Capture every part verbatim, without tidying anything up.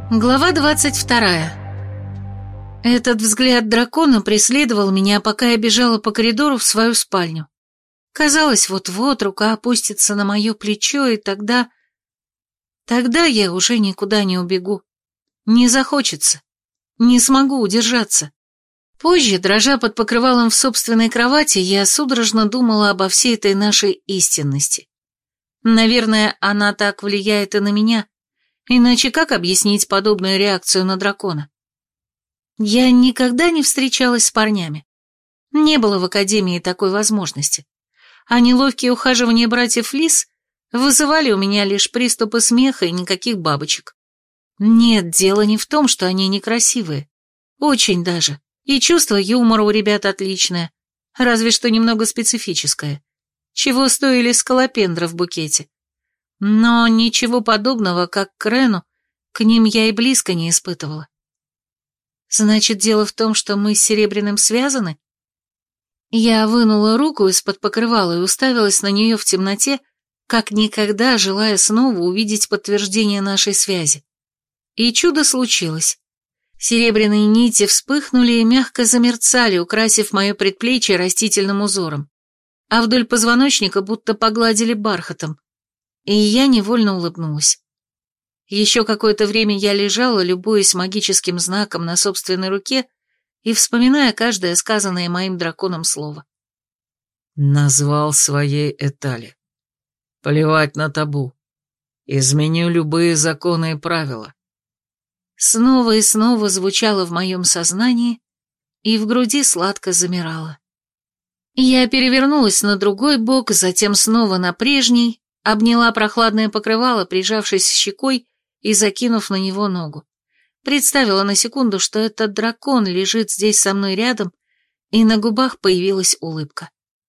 Глава двадцать вторая. Этот взгляд дракона преследовал меня, пока я бежала по коридору в свою спальню. Казалось, вот-вот рука опустится на мое плечо, и тогда... Тогда я уже никуда не убегу. Не захочется. Не смогу удержаться. Позже, дрожа под покрывалом в собственной кровати, я судорожно думала обо всей этой нашей истинности. Наверное, она так влияет и на меня. Иначе как объяснить подобную реакцию на дракона? Я никогда не встречалась с парнями. Не было в академии такой возможности. А неловкие ухаживания братьев Лис вызывали у меня лишь приступы смеха и никаких бабочек. Нет, дело не в том, что они некрасивые. Очень даже. И чувство юмора у ребят отличное, разве что немного специфическое. Чего стоили скалопендры в букете. Но ничего подобного, как к Рену, к ним я и близко не испытывала. Значит, дело в том, что мы с Серебряным связаны? Я вынула руку из-под покрывала и уставилась на нее в темноте, как никогда, желая снова увидеть подтверждение нашей связи. И чудо случилось. Серебряные нити вспыхнули и мягко замерцали, украсив мое предплечье растительным узором, а вдоль позвоночника будто погладили бархатом. И я невольно улыбнулась. Еще какое-то время я лежала, любуясь магическим знаком на собственной руке и вспоминая каждое сказанное моим драконом слово. Назвал своей Этали. Плевать на табу. Изменю любые законы и правила. Снова и снова звучало в моем сознании, и в груди сладко замирало. Я перевернулась на другой бок, затем снова на прежний, обняла прохладное покрывало, прижавшись щекой и закинув на него ногу. Представила на секунду, что этот дракон лежит здесь со мной рядом, и на губах появилась улыбка.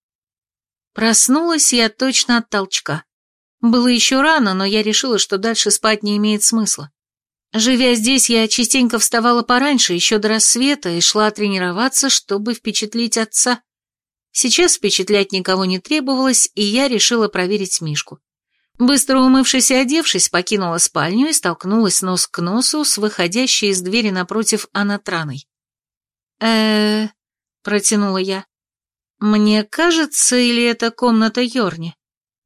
Проснулась я точно от толчка. Было еще рано, но я решила, что дальше спать не имеет смысла. Живя здесь, я частенько вставала пораньше, еще до рассвета, и шла тренироваться, чтобы впечатлить отца. Сейчас впечатлять никого не требовалось, и я решила проверить Мишку. Быстро умывшись и одевшись, покинула спальню и столкнулась нос к носу с выходящей из двери напротив Анатраной. э протянула я. «Мне кажется, или это комната Йорни?»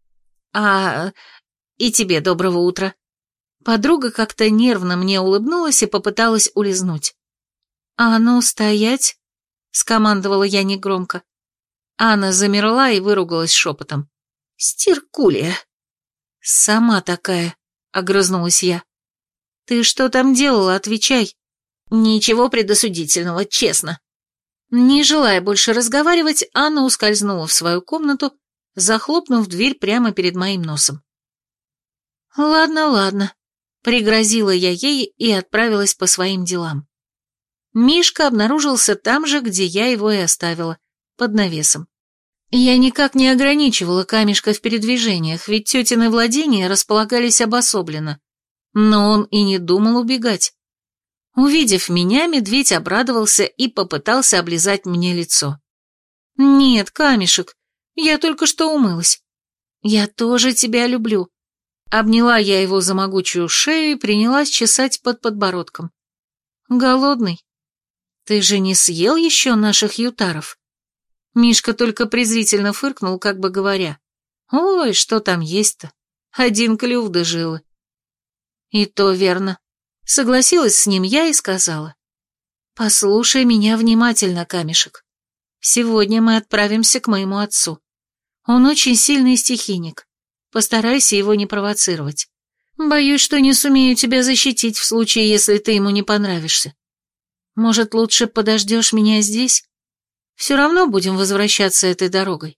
«А, и тебе доброго утра». Подруга как-то нервно мне улыбнулась и попыталась улизнуть. «А ну, стоять!» — скомандовала я негромко. Анна замерла и выругалась шепотом. «Стиркулия!» «Сама такая», — огрызнулась я. «Ты что там делала? Отвечай». «Ничего предосудительного, честно». Не желая больше разговаривать, Анна ускользнула в свою комнату, захлопнув дверь прямо перед моим носом. «Ладно, ладно», — пригрозила я ей и отправилась по своим делам. Мишка обнаружился там же, где я его и оставила, под навесом. Я никак не ограничивала камешка в передвижениях, ведь тетины владения располагались обособленно, но он и не думал убегать. Увидев меня, медведь обрадовался и попытался облизать мне лицо. «Нет, камешек, я только что умылась. Я тоже тебя люблю». Обняла я его за могучую шею и принялась чесать под подбородком. «Голодный? Ты же не съел еще наших ютаров?» Мишка только презрительно фыркнул, как бы говоря: «Ой, что там есть-то? Один клюв да жилы». «И то верно». Согласилась с ним я и сказала: «Послушай меня внимательно, камешек. Сегодня мы отправимся к моему отцу. Он очень сильный стихийник. Постарайся его не провоцировать. Боюсь, что не сумею тебя защитить в случае, если ты ему не понравишься. Может, лучше подождешь меня здесь? Все равно будем возвращаться этой дорогой».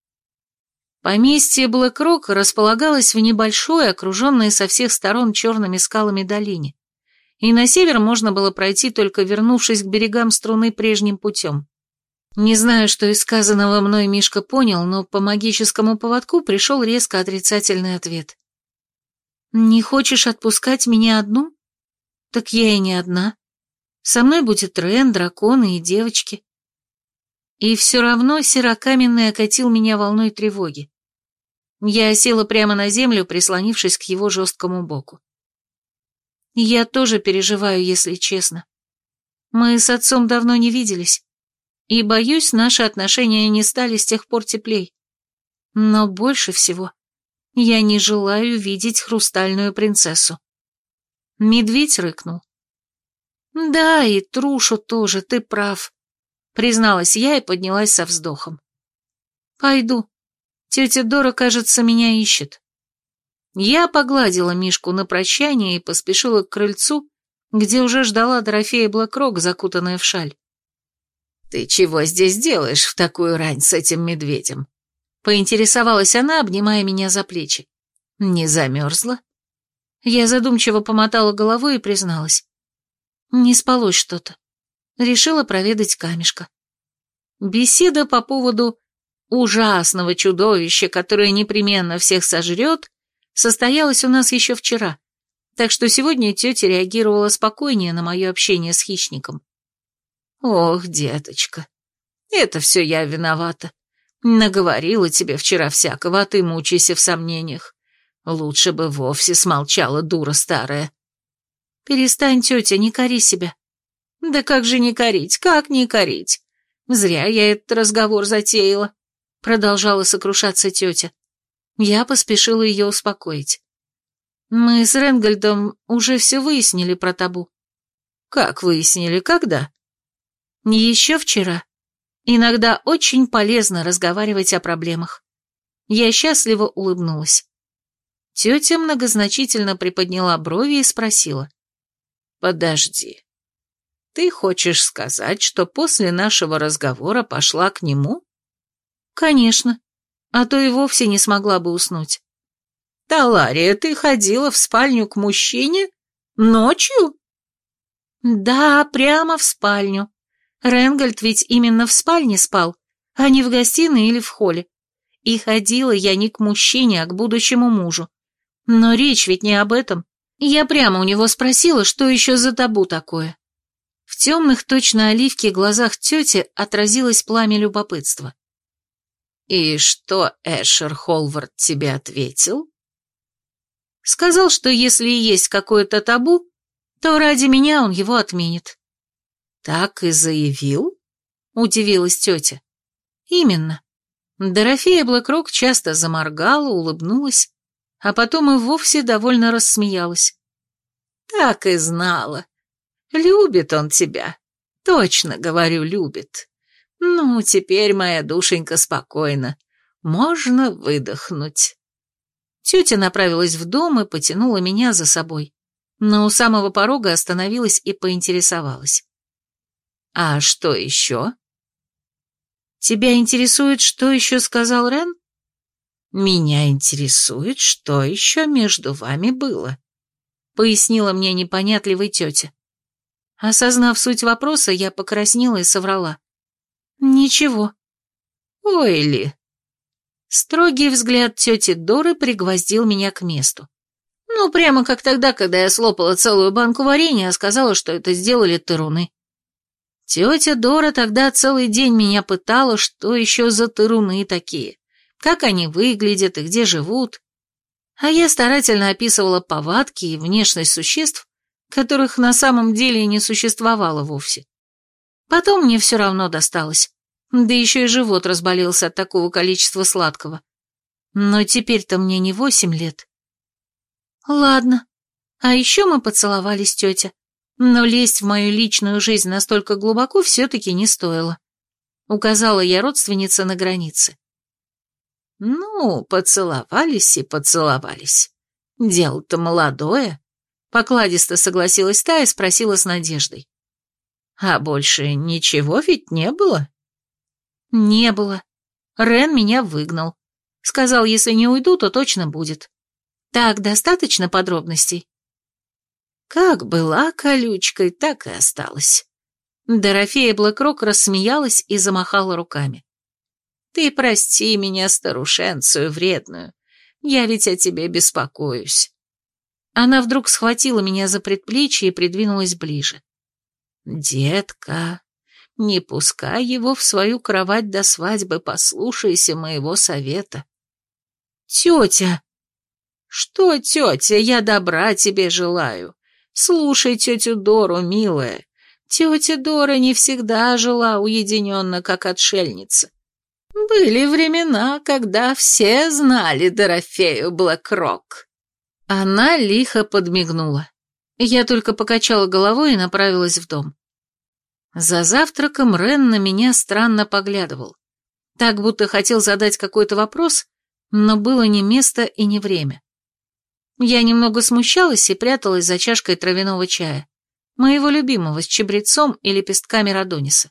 Поместье Блэк-Рок располагалось в небольшой, окруженной со всех сторон черными скалами долине, и на север можно было пройти, только вернувшись к берегам струны прежним путем. Не знаю, что из сказанного мной Мишка понял, но по магическому поводку пришел резко отрицательный ответ. «Не хочешь отпускать меня одну? Так я и не одна. Со мной будет Рен, драконы и девочки». И все равно серокаменный окатил меня волной тревоги. Я села прямо на землю, прислонившись к его жесткому боку. Я тоже переживаю, если честно. Мы с отцом давно не виделись, и, боюсь, наши отношения не стали с тех пор теплей. Но больше всего я не желаю видеть хрустальную принцессу. Медведь рыкнул. Да, и Трушу тоже, ты прав, призналась я и поднялась со вздохом. Пойду. Тетя Дора, кажется, меня ищет. Я погладила Мишку на прощание и поспешила к крыльцу, где уже ждала Дорофея Блэкрок, закутанная в шаль. «Ты чего здесь делаешь в такую рань с этим медведем?» Поинтересовалась она, обнимая меня за плечи. «Не замерзла?» Я задумчиво помотала головой и призналась. Не спалось что-то. Решила проведать камешка. Беседа по поводу ужасного чудовища, которое непременно всех сожрет, состоялась у нас еще вчера, так что сегодня тетя реагировала спокойнее на мое общение с хищником. «Ох, деточка, это все я виновата. Наговорила тебе вчера всякого, а ты мучайся в сомнениях. Лучше бы вовсе смолчала, дура старая». «Перестань, тетя, не кори себя». «Да как же не корить, как не корить? Зря я этот разговор затеяла», — продолжала сокрушаться тетя. Я поспешила ее успокоить. «Мы с Ренгольдом уже все выяснили про табу». «Как выяснили, когда?» «Еще вчера. Иногда очень полезно разговаривать о проблемах». Я счастливо улыбнулась. Тетя многозначительно приподняла брови и спросила. «Подожди. Ты хочешь сказать, что после нашего разговора пошла к нему?» «Конечно. А то и вовсе не смогла бы уснуть». «Талария, ты ходила в спальню к мужчине? Ночью?» «Да, прямо в спальню. Ренгольд ведь именно в спальне спал, а не в гостиной или в холле. И ходила я не к мужчине, а к будущему мужу. Но речь ведь не об этом. Я прямо у него спросила, что еще за табу такое». В темных, точно оливки, глазах тети отразилось пламя любопытства. «И что Эшер Холвард тебе ответил?» «Сказал, что если и есть какое-то табу, то ради меня он его отменит». «Так и заявил?» — удивилась тетя. «Именно». Дорофея Блэкрок часто заморгала, улыбнулась, а потом и вовсе довольно рассмеялась. «Так и знала. Любит он тебя. Точно, говорю, любит. Ну, теперь моя душенька спокойна. Можно выдохнуть». Тетя направилась в дом и потянула меня за собой, но у самого порога остановилась и поинтересовалась. «А что еще?» «Тебя интересует, что еще сказал Рен?» «Меня интересует, что еще между вами было», — пояснила мне непонятливая тетя. Осознав суть вопроса, я покраснела и соврала. «Ничего». «Ой ли». Строгий взгляд тети Доры пригвоздил меня к месту. Ну, прямо как тогда, когда я слопала целую банку варенья, а сказала, что это сделали тыруны. Тетя Дора тогда целый день меня пытала, что еще за тыруны такие, как они выглядят и где живут. А я старательно описывала повадки и внешность существ, которых на самом деле и не существовало вовсе. Потом мне все равно досталось, да еще и живот разболелся от такого количества сладкого. Но теперь-то мне не восемь лет. Ладно, а еще мы поцеловались, тетя, но лезть в мою личную жизнь настолько глубоко все-таки не стоило. Указала я родственнице на границе. Ну, поцеловались и поцеловались. Дело-то молодое. Покладисто согласилась та и спросила с надеждой. А больше ничего ведь не было? Не было. Рен меня выгнал. Сказал, если не уйду, то точно будет. Так, достаточно подробностей? Как была колючкой, так и осталась. Дорофея Блэкрок рассмеялась и замахала руками. Ты прости меня, старушенцию вредную. Я ведь о тебе беспокоюсь. Она вдруг схватила меня за предплечье и придвинулась ближе. «Детка, не пускай его в свою кровать до свадьбы, послушайся моего совета». «Тетя!» «Что, тетя, я добра тебе желаю. Слушай тетю Дору, милая. Тетя Дора не всегда жила уединенно, как отшельница. Были времена, когда все знали Дорофею Блэкрок». Она лихо подмигнула. Я только покачала головой и направилась в дом. За завтраком Рен на меня странно поглядывал. Так, будто хотел задать какой-то вопрос, но было не место и не время. Я немного смущалась и пряталась за чашкой травяного чая, моего любимого, с чабрецом и лепестками радониса.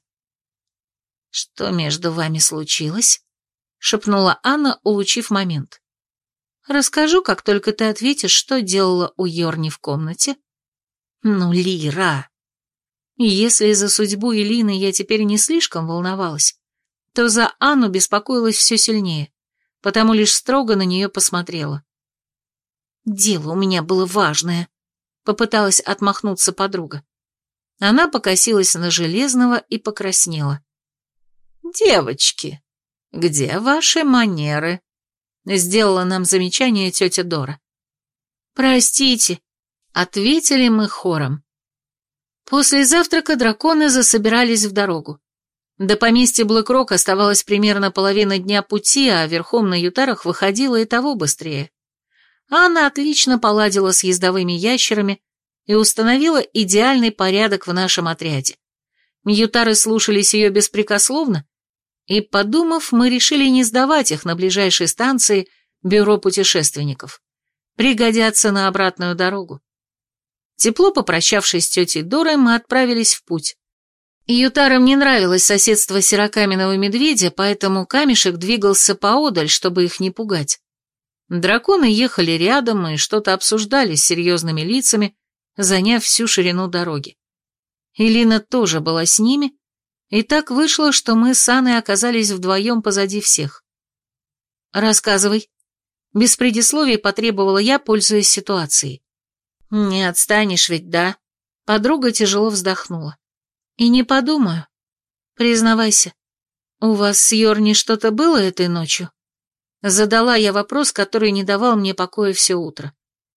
«Что между вами случилось?» — шепнула Анна, улучив момент. «Расскажу, как только ты ответишь, что делала у Йорни в комнате». «Ну, Лира!» Если за судьбу Элины я теперь не слишком волновалась, то за Анну беспокоилась все сильнее, потому лишь строго на нее посмотрела. «Дело у меня было важное», — попыталась отмахнуться подруга. Она покосилась на Железного и покраснела. «Девочки, где ваши манеры?» — сделала нам замечание тетя Дора. «Простите», — ответили мы хором. После завтрака драконы засобирались в дорогу. До поместья Блэкрок оставалась примерно половина дня пути, а верхом на ютарах выходила и того быстрее. Анна отлично поладила с ездовыми ящерами и установила идеальный порядок в нашем отряде. Ютары слушались ее беспрекословно, и, подумав, мы решили не сдавать их на ближайшей станции бюро путешественников. Пригодятся на обратную дорогу. Тепло попрощавшись с тетей Дорой, мы отправились в путь. Ютарам не нравилось соседство серокаменного медведя, поэтому камешек двигался поодаль, чтобы их не пугать. Драконы ехали рядом и что-то обсуждали с серьезными лицами, заняв всю ширину дороги. Элина тоже была с ними, и так вышло, что мы с Анной оказались вдвоем позади всех. «Рассказывай». Без предисловий потребовала я, пользуясь ситуацией. «Не отстанешь ведь, да?» Подруга тяжело вздохнула. «И не подумаю. Признавайся, у вас с Йорни что-то было этой ночью?» Задала я вопрос, который не давал мне покоя все утро.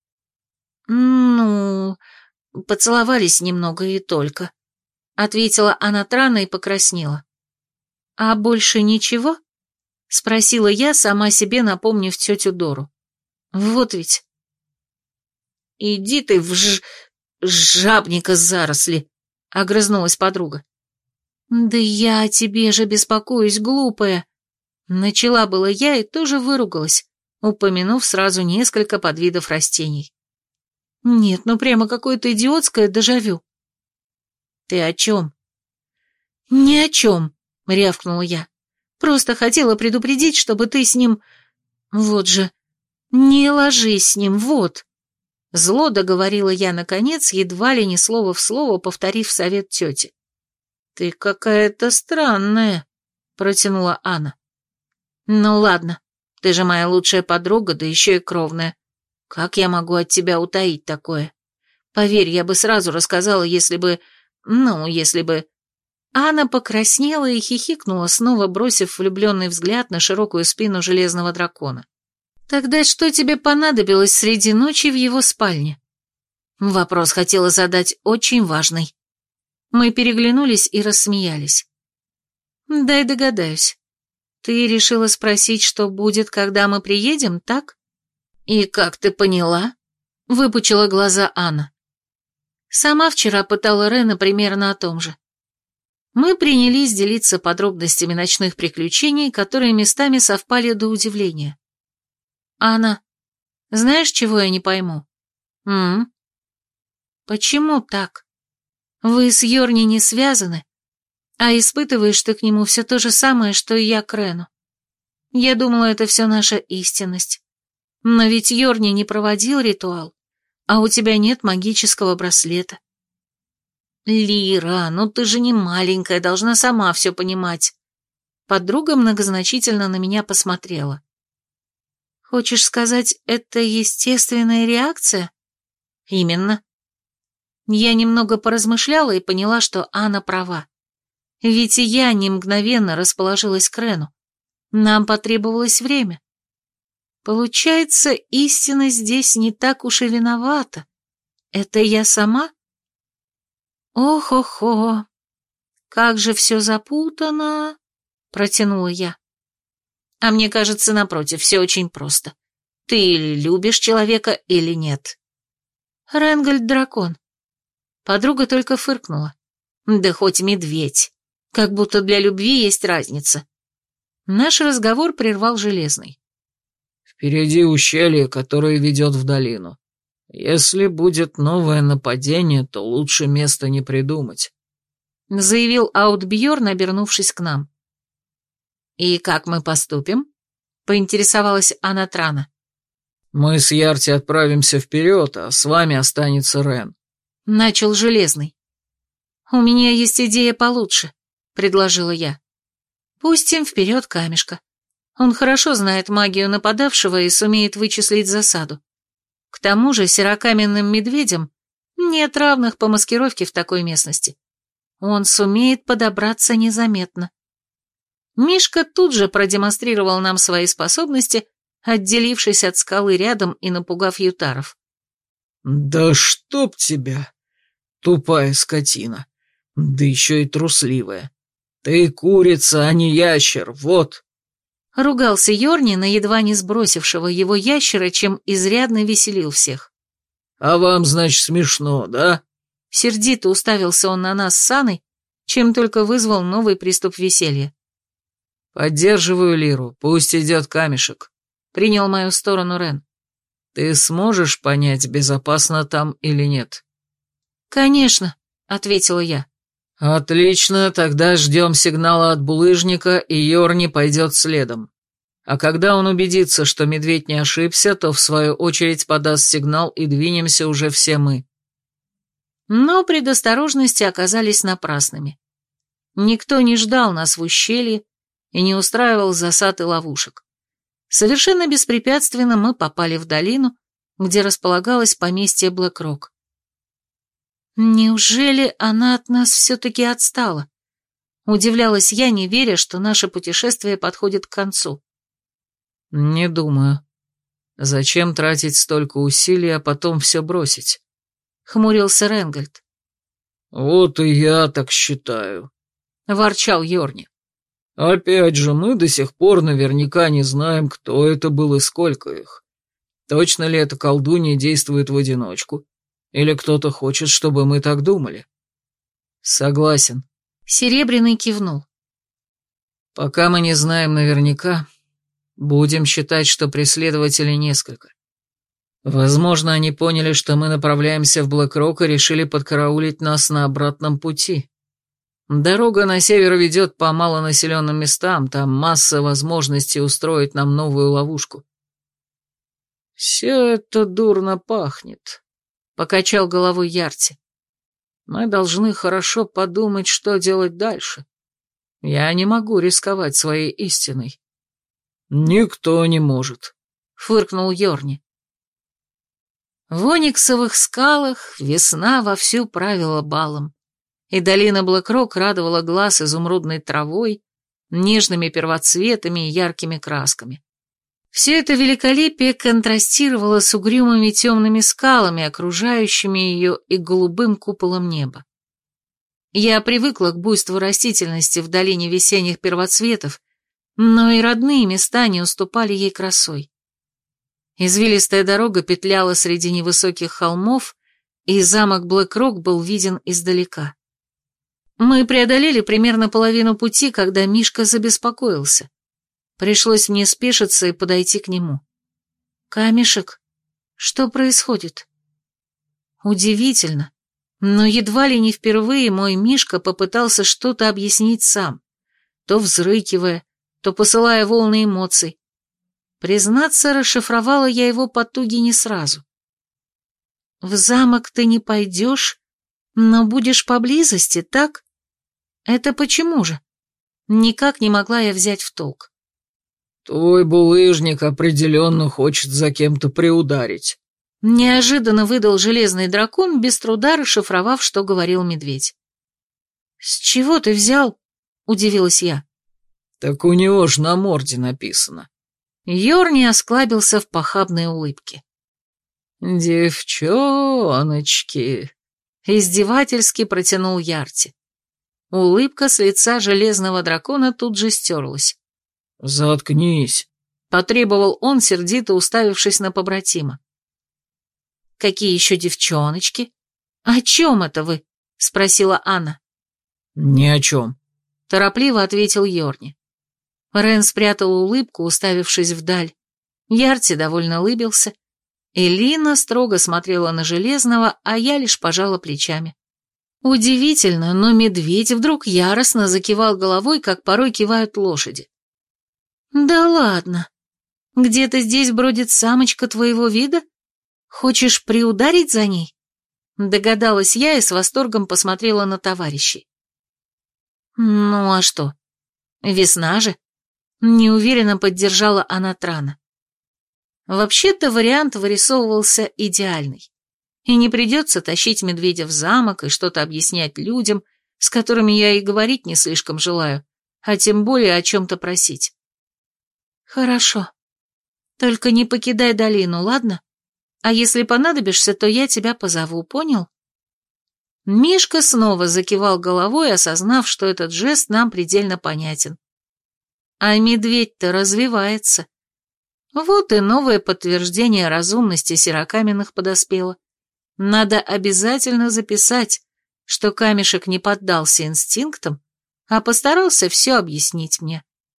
«Ну, поцеловались немного и только», — ответила она странно и покраснела. «А больше ничего?» — спросила я, сама себе напомнив тетю Дору. «Вот ведь». «Иди ты в ж... жабника заросли», — огрызнулась подруга. «Да я о тебе же беспокоюсь, глупая», — начала была я и тоже выругалась, упомянув сразу несколько подвидов растений. «Нет, ну прямо какое-то идиотское дежавю». «Ты о чем?» «Ни о чем», — рявкнула я. «Просто хотела предупредить, чтобы ты с ним... Вот же, не ложись с ним, вот». Зло договорила я, наконец, едва ли не слово в слово, повторив совет тети. «Ты какая-то странная», — протянула Анна. «Ну ладно, ты же моя лучшая подруга, да еще и кровная. Как я могу от тебя утаить такое? Поверь, я бы сразу рассказала, если бы... Ну, если бы...» Анна покраснела и хихикнула, снова бросив влюбленный взгляд на широкую спину железного дракона. «Тогда что тебе понадобилось среди ночи в его спальне?» Вопрос хотела задать очень важный. Мы переглянулись и рассмеялись. «Дай догадаюсь. Ты решила спросить, что будет, когда мы приедем, так?» «И как ты поняла?» — выпучила глаза Анна. Сама вчера пытала Рена примерно о том же. Мы принялись делиться подробностями ночных приключений, которые местами совпали до удивления. «Анна, знаешь, чего я не пойму?» «М-м?» «Почему так? Вы с Йорни не связаны, а испытываешь ты к нему все то же самое, что и я к Рену. Я думала, это все наша истинность. Но ведь Йорни не проводил ритуал, а у тебя нет магического браслета». «Лира, ну ты же не маленькая, должна сама все понимать». Подруга многозначительно на меня посмотрела. «Хочешь сказать, это естественная реакция?» «Именно». Я немного поразмышляла и поняла, что Анна права. Ведь и я не мгновенно расположилась к Рену. Нам потребовалось время. Получается, истина здесь не так уж и виновата. Это я сама? Ох-охо, как же все запутано, протянула я. А мне кажется, напротив, все очень просто. Ты или любишь человека, или нет. Ренгольд дракон. Подруга только фыркнула. Да хоть медведь. Как будто для любви есть разница. Наш разговор прервал Железный. Впереди ущелье, которое ведет в долину. Если будет новое нападение, то лучше места не придумать. Заявил Аутбьерн, обернувшись к нам. И как мы поступим? Поинтересовалась Анатрана. Мы с Ярти отправимся вперед, а с вами останется Рен. Начал Железный. У меня есть идея получше, предложила я. Пустим вперед камешка. Он хорошо знает магию нападавшего и сумеет вычислить засаду. К тому же серокаменным медведям нет равных по маскировке в такой местности. Он сумеет подобраться незаметно. Мишка тут же продемонстрировал нам свои способности, отделившись от скалы рядом и напугав ютаров. «Да чтоб тебя, тупая скотина, да еще и трусливая. Ты курица, а не ящер, вот!» Ругался Йорни на едва не сбросившего его ящера, чем изрядно веселил всех. «А вам, значит, смешно, да?» Сердито уставился он на нас с Анной, чем только вызвал новый приступ веселья. «Поддерживаю Лиру, пусть идет камешек», — принял мою сторону Рен. «Ты сможешь понять, безопасно там или нет?» «Конечно», — ответила я. «Отлично, тогда ждем сигнала от булыжника, и Йорни пойдет следом. А когда он убедится, что медведь не ошибся, то в свою очередь подаст сигнал, и двинемся уже все мы». Но предосторожности оказались напрасными. Никто не ждал нас в ущелье и не устраивал засад и ловушек. Совершенно беспрепятственно мы попали в долину, где располагалось поместье Блэк-Рок. Неужели она от нас все-таки отстала? Удивлялась я, не веря, что наше путешествие подходит к концу. «Не думаю. Зачем тратить столько усилий, а потом все бросить?» — хмурился Ренгольд. «Вот и я так считаю», — ворчал Йорни. «Опять же, мы до сих пор наверняка не знаем, кто это был и сколько их. Точно ли эта колдунья действует в одиночку? Или кто-то хочет, чтобы мы так думали?» «Согласен». Серебряный кивнул. «Пока мы не знаем наверняка, будем считать, что преследователей несколько. Возможно, они поняли, что мы направляемся в Блэк-Рок и решили подкараулить нас на обратном пути. Дорога на север ведет по малонаселенным местам, там масса возможностей устроить нам новую ловушку». «Все это дурно пахнет», — покачал головой Ярти. «Мы должны хорошо подумать, что делать дальше. Я не могу рисковать своей истиной». «Никто не может», — фыркнул Йорни. В ониксовых скалах весна вовсю правила балом, и долина Блэк-Рок радовала глаз изумрудной травой, нежными первоцветами и яркими красками. Все это великолепие контрастировало с угрюмыми темными скалами, окружающими ее, и голубым куполом неба. Я привыкла к буйству растительности в долине весенних первоцветов, но и родные места не уступали ей красой. Извилистая дорога петляла среди невысоких холмов, и замок Блэк-Рок был виден издалека. Мы преодолели примерно половину пути, когда Мишка забеспокоился. Пришлось мне спешиться и подойти к нему. «Камешек, что происходит?» Удивительно, но едва ли не впервые мой Мишка попытался что-то объяснить сам, то взрыкивая, то посылая волны эмоций. Признаться, расшифровала я его потуги не сразу. «В замок ты не пойдешь, но будешь поблизости, так? Это почему же?» Никак не могла я взять в толк. «Твой булыжник определенно хочет за кем-то приударить», — неожиданно выдал железный дракон, без труда расшифровав, что говорил медведь. «С чего ты взял?» — удивилась я. «Так у него ж на морде написано». Йорни осклабился в похабной улыбке. «Девчоночки!» — издевательски протянул Ярти. Улыбка с лица железного дракона тут же стерлась. «Заткнись!» — потребовал он, сердито уставившись на побратима. «Какие еще девчоночки? О чем это вы?» — спросила Анна. «Ни о чем», — торопливо ответил Йорни. Рен спрятал улыбку, уставившись вдаль. Ярти довольно улыбился. Элина строго смотрела на Железного, а я лишь пожала плечами. Удивительно, но медведь вдруг яростно закивал головой, как порой кивают лошади. «Да ладно. Где-то здесь бродит самочка твоего вида? Хочешь приударить за ней?» Догадалась я и с восторгом посмотрела на товарищей. «Ну а что? Весна же?» Неуверенно поддержала она Трана. Вообще-то вариант вырисовывался идеальный. И не придется тащить медведя в замок и что-то объяснять людям, с которыми я и говорить не слишком желаю, а тем более о чем-то просить. «Хорошо. Только не покидай долину, ладно? А если понадобишься, то я тебя позову, понял?» Мишка снова закивал головой, осознав, что этот жест нам предельно понятен. А медведь-то развивается. Вот и новое подтверждение разумности серокаменных подоспело. Надо обязательно записать, что камешек не поддался инстинктам, а постарался все объяснить мне.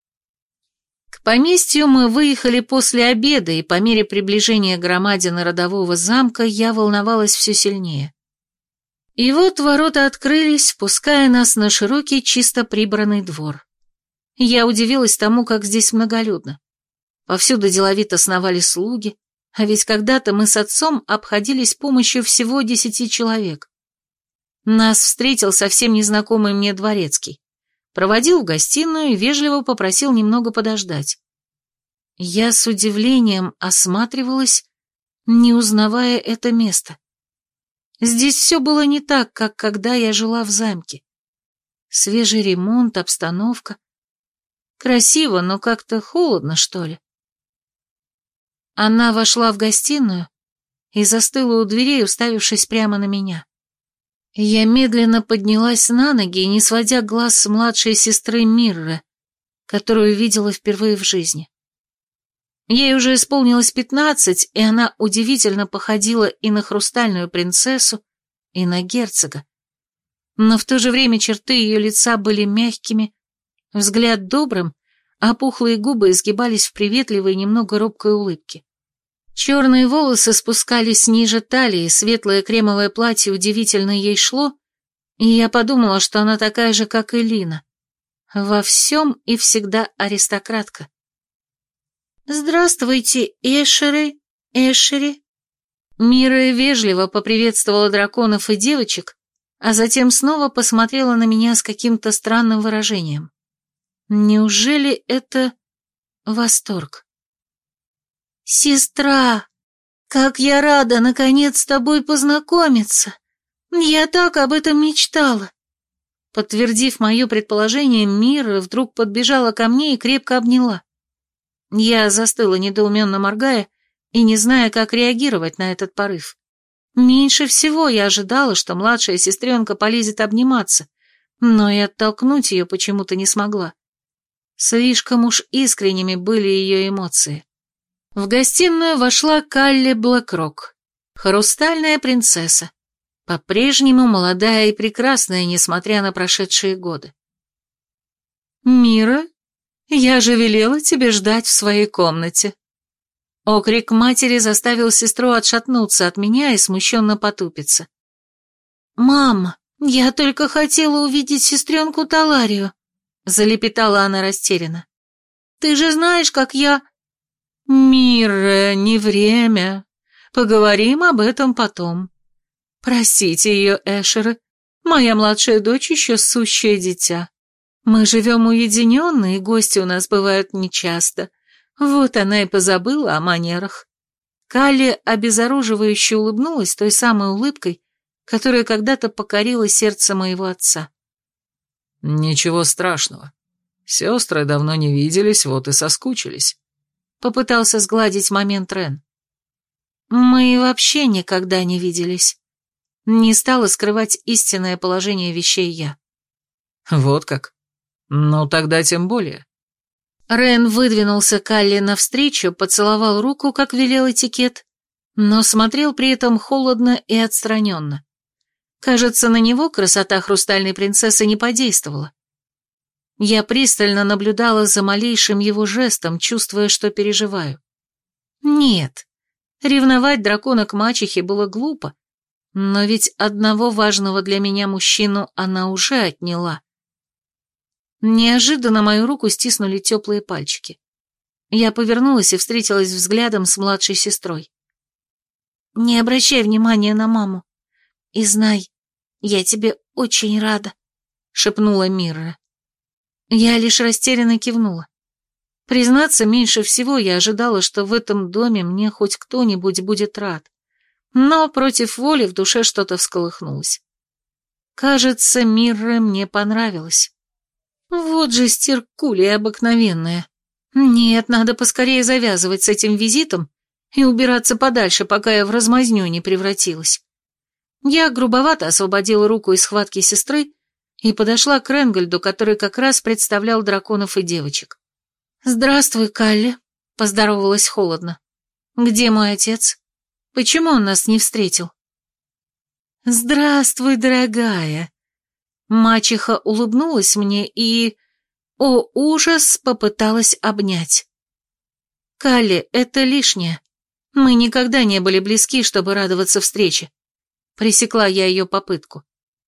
К поместью мы выехали после обеда, и по мере приближения громадины родового замка я волновалась все сильнее. И вот ворота открылись, пуская нас на широкий, чисто прибранный двор. Я удивилась тому, как здесь многолюдно. Повсюду деловито сновали слуги, а ведь когда-то мы с отцом обходились помощью всего десяти человек. Нас встретил совсем незнакомый мне дворецкий, проводил в гостиную и вежливо попросил немного подождать. Я с удивлением осматривалась, не узнавая это место. Здесь все было не так, как когда я жила в замке. Свежий ремонт, обстановка. Красиво, но как-то холодно, что ли. Она вошла в гостиную и застыла у дверей, уставившись прямо на меня. Я медленно поднялась на ноги, не сводя глаз с младшей сестры Мирры, которую видела впервые в жизни. Ей уже исполнилось пятнадцать, и она удивительно походила и на хрустальную принцессу, и на герцога. Но в то же время черты ее лица были мягкими, взгляд добрым, а пухлые губы изгибались в приветливой, немного робкой улыбке. Черные волосы спускались ниже талии, светлое кремовое платье удивительно ей шло, и я подумала, что она такая же, как и Лина. Во всем и всегда аристократка. «Здравствуйте, Эшеры, Эшери». Мира вежливо поприветствовала драконов и девочек, а затем снова посмотрела на меня с каким-то странным выражением. Неужели это восторг? «Сестра, как я рада, наконец, с тобой познакомиться! Я так об этом мечтала!» Подтвердив мое предположение, Мира вдруг подбежала ко мне и крепко обняла. Я застыла, недоуменно моргая, и не зная, как реагировать на этот порыв. Меньше всего я ожидала, что младшая сестренка полезет обниматься, но и оттолкнуть ее почему-то не смогла. Слишком уж искренними были ее эмоции. В гостиную вошла Калли Блэкрок, хрустальная принцесса, по-прежнему молодая и прекрасная, несмотря на прошедшие годы. «Мира, я же велела тебе ждать в своей комнате». Окрик матери заставил сестру отшатнуться от меня и смущенно потупиться. «Мама, я только хотела увидеть сестренку Таларию», — залепетала она растерянно. «Ты же знаешь, как я...» «Мира, не время. Поговорим об этом потом. Простите ее, Эшеры. Моя младшая дочь еще сущее дитя. Мы живем уединенно, и гости у нас бывают нечасто. Вот она и позабыла о манерах». Калли обезоруживающе улыбнулась той самой улыбкой, которая когда-то покорила сердце моего отца. «Ничего страшного. Сестры давно не виделись, вот и соскучились». Попытался сгладить момент Рен. Мы вообще никогда не виделись. Не стала скрывать истинное положение вещей я. Вот как? Ну, тогда тем более. Рен выдвинулся Калли навстречу, поцеловал руку, как велел этикет, но смотрел при этом холодно и отстраненно. Кажется, на него красота хрустальной принцессы не подействовала. Я пристально наблюдала за малейшим его жестом, чувствуя, что переживаю. Нет, ревновать дракона к мачехе было глупо, но ведь одного важного для меня мужчину она уже отняла. Неожиданно мою руку стиснули теплые пальчики. Я повернулась и встретилась взглядом с младшей сестрой. «Не обращай внимания на маму. И знай, я тебе очень рада», — шепнула Мирра. Я лишь растерянно кивнула. Признаться, меньше всего я ожидала, что в этом доме мне хоть кто-нибудь будет рад. Но против воли в душе что-то всколыхнулось. Кажется, Мирра мне понравилась. Вот же стеркулия обыкновенная. Нет, надо поскорее завязывать с этим визитом и убираться подальше, пока я в размазню не превратилась. Я грубовато освободила руку из схватки сестры и подошла к Ренгольду, который как раз представлял драконов и девочек. «Здравствуй, Калли», — поздоровалась холодно. «Где мой отец? Почему он нас не встретил?» «Здравствуй, дорогая». Мачеха улыбнулась мне и, о ужас, попыталась обнять. «Калли, это лишнее. Мы никогда не были близки, чтобы радоваться встрече». Пресекла я ее попытку.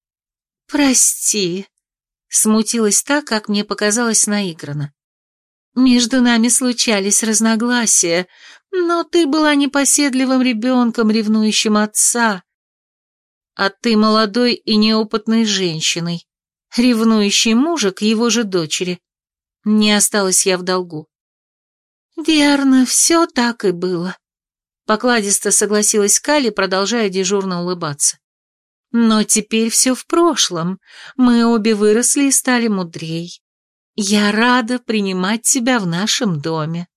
«Прости», — смутилась так, как мне показалось наигранно. «Между нами случались разногласия, но ты была непоседливым ребенком, ревнующим отца, а ты молодой и неопытной женщиной, ревнующей мужа к его же дочери. Не осталась я в долгу». «Верно, все так и было», — покладисто согласилась Калли, продолжая дежурно улыбаться. «Но теперь все в прошлом, мы обе выросли и стали мудрей. Я рада принимать тебя в нашем доме».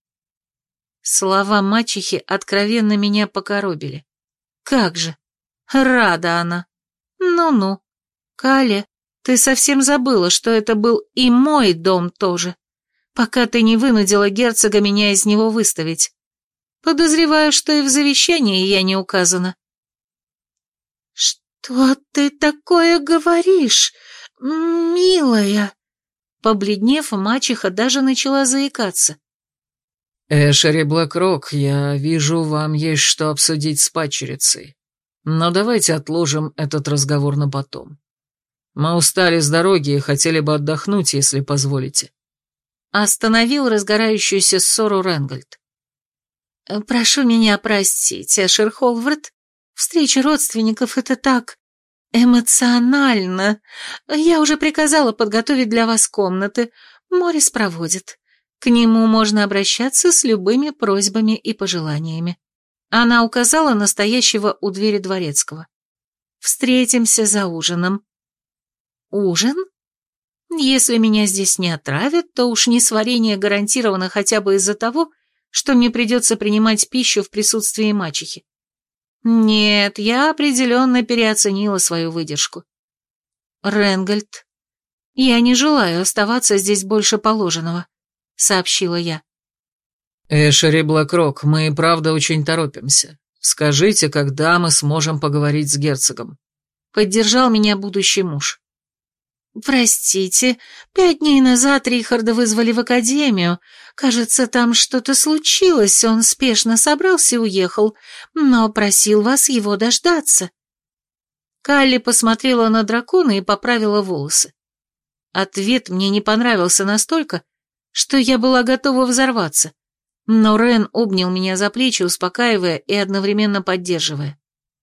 Слова мачехи откровенно меня покоробили. Как же, рада она. Ну-ну, Калли, ты совсем забыла, что это был и мой дом тоже, пока ты не вынудила герцога меня из него выставить. Подозреваю, что и в завещании я не указана. «Что ты такое говоришь, милая?» Побледнев, мачеха даже начала заикаться. «Эшери Блэкрок, я вижу, вам есть что обсудить с падчерицей. Но давайте отложим этот разговор на потом. Мы устали с дороги и хотели бы отдохнуть, если позволите». Остановил разгорающуюся ссору Ренгольд. «Прошу меня простить, Эшер Холвард. Встреча родственников — это так эмоционально. Я уже приказала подготовить для вас комнаты. Морис проводит. К нему можно обращаться с любыми просьбами и пожеланиями». Она указала на стоящего у двери дворецкого. «Встретимся за ужином». «Ужин? Если меня здесь не отравят, то уж несварение гарантировано хотя бы из-за того, что мне придется принимать пищу в присутствии мачехи. Нет, я определенно переоценила свою выдержку. Ренгольд, я не желаю оставаться здесь больше положенного», — сообщила я. «Эшери Блэкрок, мы и правда очень торопимся. Скажите, когда мы сможем поговорить с герцогом?» Поддержал меня будущий муж. «Простите, пять дней назад Рихарда вызвали в академию. Кажется, там что-то случилось, он спешно собрался и уехал, но просил вас его дождаться». Калли посмотрела на дракона и поправила волосы. Ответ мне не понравился настолько, что я была готова взорваться, но Рен обнял меня за плечи, успокаивая и одновременно поддерживая.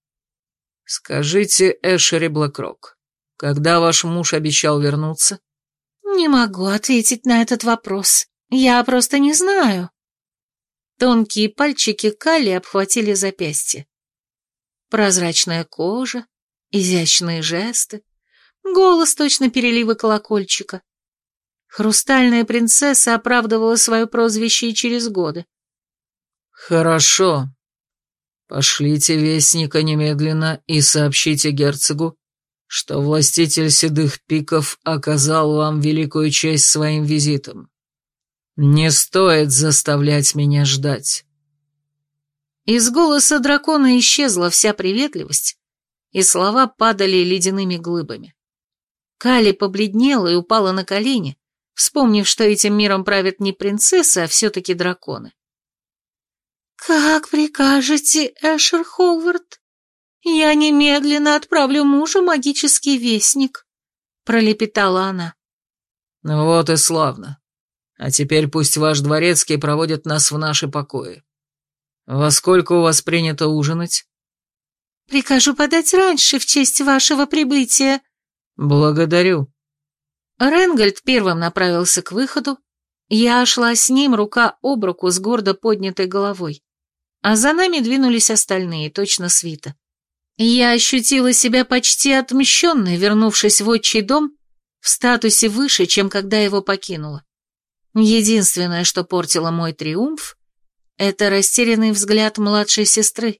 «Скажите, Эшери Блэкрок, когда ваш муж обещал вернуться?» «Не могу ответить на этот вопрос. Я просто не знаю». Тонкие пальчики Калли обхватили запястье. Прозрачная кожа, изящные жесты, голос точно переливы колокольчика. Хрустальная принцесса оправдывала свое прозвище и через годы. «Хорошо. Пошлите вестника немедленно и сообщите герцогу, что властитель седых пиков оказал вам великую честь своим визитом. Не стоит заставлять меня ждать». Из голоса дракона исчезла вся приветливость, и слова падали ледяными глыбами. Кали побледнела и упала на колени, вспомнив, что этим миром правят не принцессы, а все-таки драконы. «Как прикажете, Эшер Ховард? Я немедленно отправлю мужу магический вестник», — пролепетала она. «Вот и славно. А теперь пусть ваш дворецкий проводит нас в наши покои. Во сколько у вас принято ужинать?» «Прикажу подать раньше в честь вашего прибытия». «Благодарю». Ренгольд первым направился к выходу, я шла с ним рука об руку с гордо поднятой головой, а за нами двинулись остальные, точно свита. Я ощутила себя почти отмщенной, вернувшись в отчий дом в статусе выше, чем когда его покинула. Единственное, что портило мой триумф, это растерянный взгляд младшей сестры.